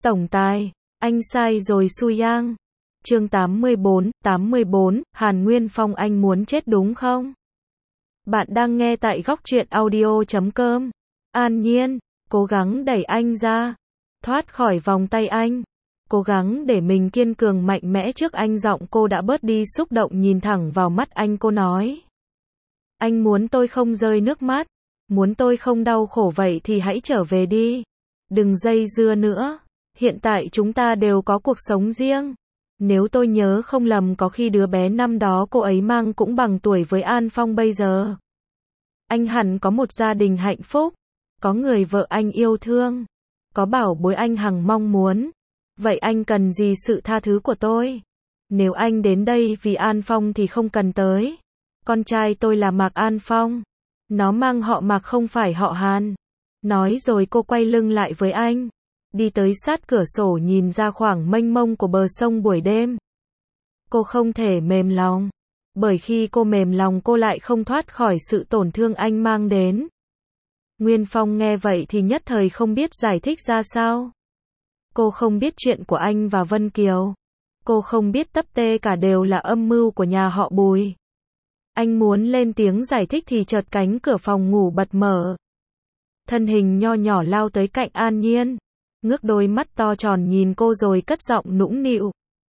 Tổng tài, anh sai rồi Su Yang. Chương 84, Hàn Nguyên Phong anh muốn chết đúng không? Bạn đang nghe tại góc truyện audio.com. An Nhiên, cố gắng đẩy anh ra, thoát khỏi vòng tay anh. Cố gắng để mình kiên cường mạnh mẽ trước anh, giọng cô đã bớt đi xúc động, nhìn thẳng vào mắt anh cô nói. Anh muốn tôi không rơi nước mắt, muốn tôi không đau khổ, vậy thì hãy trở về đi. Đừng dây dưa nữa, hiện tại chúng ta đều có cuộc sống riêng. Nếu tôi nhớ không lầm, có khi đứa bé năm đó cô ấy mang cũng bằng tuổi với An Phong bây giờ. Anh hẳn có một gia đình hạnh phúc, có người vợ anh yêu thương, có bảo bối anh hằng mong muốn. Vậy anh cần gì sự tha thứ của tôi? Nếu anh đến đây vì An Phong thì không cần tới. Con trai tôi là Mạc An Phong. Nó mang họ Mạc không phải họ Hàn. Nói rồi cô quay lưng lại với anh, đi tới sát cửa sổ nhìn ra khoảng mênh mông của bờ sông buổi đêm. Cô không thể mềm lòng, bởi khi cô mềm lòng cô lại không thoát khỏi sự tổn thương anh mang đến. Nguyên Phong nghe vậy thì nhất thời không biết giải thích ra sao. Cô không biết chuyện của anh và Vân Kiều. Cô không biết tất tê cả đều là âm mưu của nhà họ Bùi. Anh muốn lên tiếng giải thích thì chợt cánh cửa phòng ngủ bật mở. Thân hình nho nhỏ lao tới cạnh An Nhiên, ngước đôi mắt to tròn nhìn cô rồi cất giọng nũng nịu.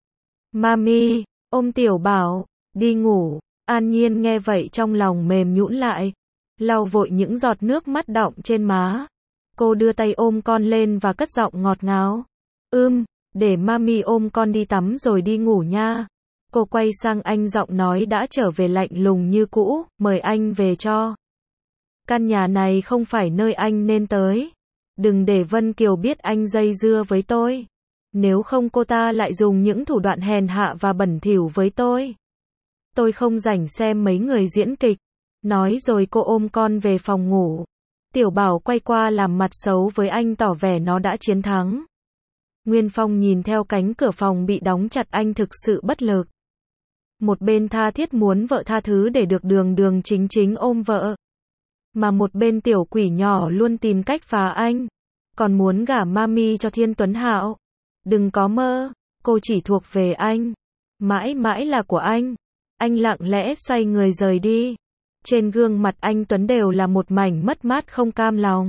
Mami, ôm Tiểu Bảo, đi ngủ. An Nhiên nghe vậy trong lòng mềm nhũn lại, lau vội những giọt nước mắt đọng trên má. Cô đưa tay ôm con lên và cất giọng ngọt ngào. Để mami ôm con đi tắm rồi đi ngủ nha. Cô quay sang anh, giọng nói đã trở về lạnh lùng như cũ, mời anh về cho. Căn nhà này không phải nơi anh nên tới. Đừng để Vân Kiều biết anh dây dưa với tôi. Nếu không cô ta lại dùng những thủ đoạn hèn hạ và bẩn thỉu với tôi. Tôi không rảnh xem mấy người diễn kịch. Nói rồi cô ôm con về phòng ngủ. Tiểu Bảo quay qua làm mặt xấu với anh, tỏ vẻ nó đã chiến thắng. Nguyên Phong nhìn theo cánh cửa phòng bị đóng chặt, anh thực sự bất lực. Một bên tha thiết muốn vợ tha thứ để được đường đường chính chính ôm vợ, mà một bên tiểu quỷ nhỏ luôn tìm cách phá anh, còn muốn gả mami cho Thiên Tuấn Hạo. Đừng có mơ, cô chỉ thuộc về anh, mãi mãi là của anh. Anh lặng lẽ xoay người rời đi. Trên gương mặt anh Tuấn đều là một mảnh mất mát không cam lòng.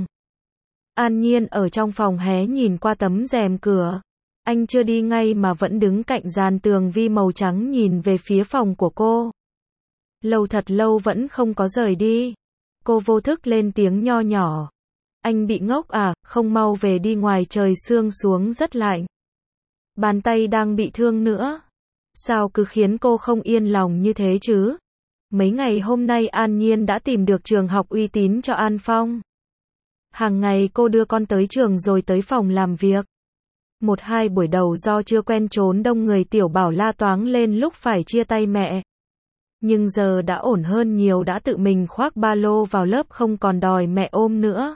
An Nhiên ở trong phòng hé nhìn qua tấm rèm cửa. Anh chưa đi ngay mà vẫn đứng cạnh dàn tường vi màu trắng nhìn về phía phòng của cô. Lâu thật lâu vẫn không có rời đi. Cô vô thức lên tiếng nho nhỏ. Anh bị ngốc à, không mau về đi, ngoài trời sương xuống rất lạnh. Bàn tay đang bị thương nữa. Sao cứ khiến cô không yên lòng như thế chứ? Mấy ngày hôm nay An Nhiên đã tìm được trường học uy tín cho An Phong. Hàng ngày cô đưa con tới trường rồi tới phòng làm việc. Một hai buổi đầu do chưa quen chốn đông người, Tiểu Bảo la toáng lên lúc phải chia tay mẹ. Nhưng giờ đã ổn hơn nhiều, đã tự mình khoác ba lô vào lớp, không còn đòi mẹ ôm nữa.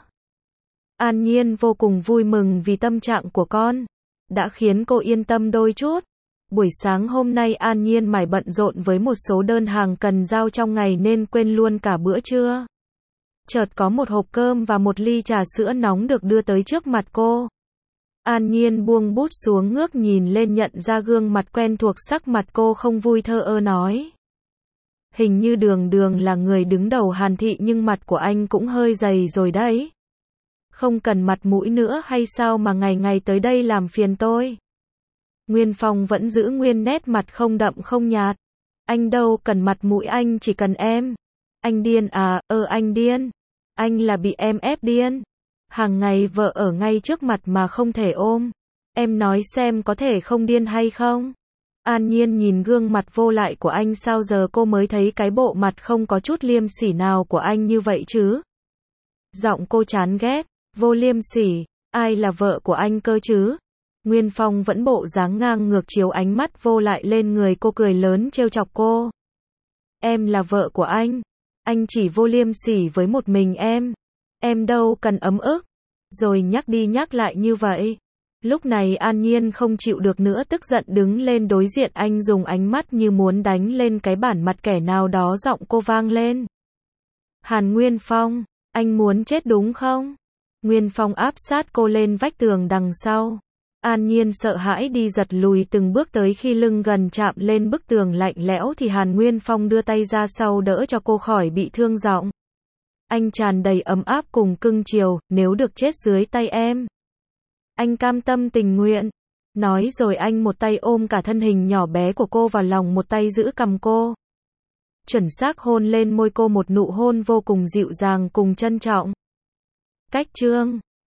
An Nhiên vô cùng vui mừng vì tâm trạng của con đã khiến cô yên tâm đôi chút. Buổi sáng hôm nay An Nhiên mải bận rộn với một số đơn hàng cần giao trong ngày nên quên luôn cả bữa trưa. Chợt có một hộp cơm và một ly trà sữa nóng được đưa tới trước mặt cô. An Nhiên buông bút xuống, ngước nhìn lên, nhận ra gương mặt quen thuộc, sắc mặt cô không vui, thờ ơ nói. Hình như Đường Đường là người đứng đầu Hàn Thị, nhưng mặt của anh cũng hơi dày rồi đấy. Không cần mặt mũi nữa hay sao mà ngày ngày tới đây làm phiền tôi? Nguyên Phong vẫn giữ nguyên nét mặt không đậm không nhạt. Anh đâu cần mặt mũi, anh chỉ cần em. Anh điên à? Anh điên. Anh là bị em ép điên. Hàng ngày vợ ở ngay trước mặt mà không thể ôm. Em nói xem có thể không điên hay không? An Nhiên nhìn gương mặt vô lại của anh, sao giờ cô mới thấy cái bộ mặt không có chút liêm sỉ nào của anh như vậy chứ? Giọng cô chán ghét. Vô liêm sỉ? Ai là vợ của anh cơ chứ? Nguyên Phong vẫn bộ dáng ngang ngược chiếu ánh mắt vô lại lên người cô, cười lớn trêu chọc cô. Em là vợ của anh chỉ vô liêm sỉ với một mình em đâu cần ấm ức. Rồi nhắc đi nhắc lại như vậy. Lúc này An Nhiên không chịu được nữa, tức giận đứng lên đối diện anh, dùng ánh mắt như muốn đánh lên cái bản mặt kẻ nào đó, giọng cô vang lên. Hàn Nguyên Phong, anh muốn chết đúng không? Nguyên Phong áp sát cô lên vách tường đằng sau. An Nhiên sợ hãi đi giật lùi từng bước tới khi lưng gần chạm lên bức tường lạnh lẽo thì Hàn Nguyên Phong đưa tay ra sau đỡ cho cô khỏi bị thương giọng. Anh tràn đầy ấm áp cùng cưng chiều, nếu được chết dưới tay em. Anh cam tâm tình nguyện. Nói rồi anh một tay ôm cả thân hình nhỏ bé của cô vào lòng, một tay giữ cằm cô. Chuẩn xác hôn lên môi cô một nụ hôn vô cùng dịu dàng cùng trân trọng. Cách chương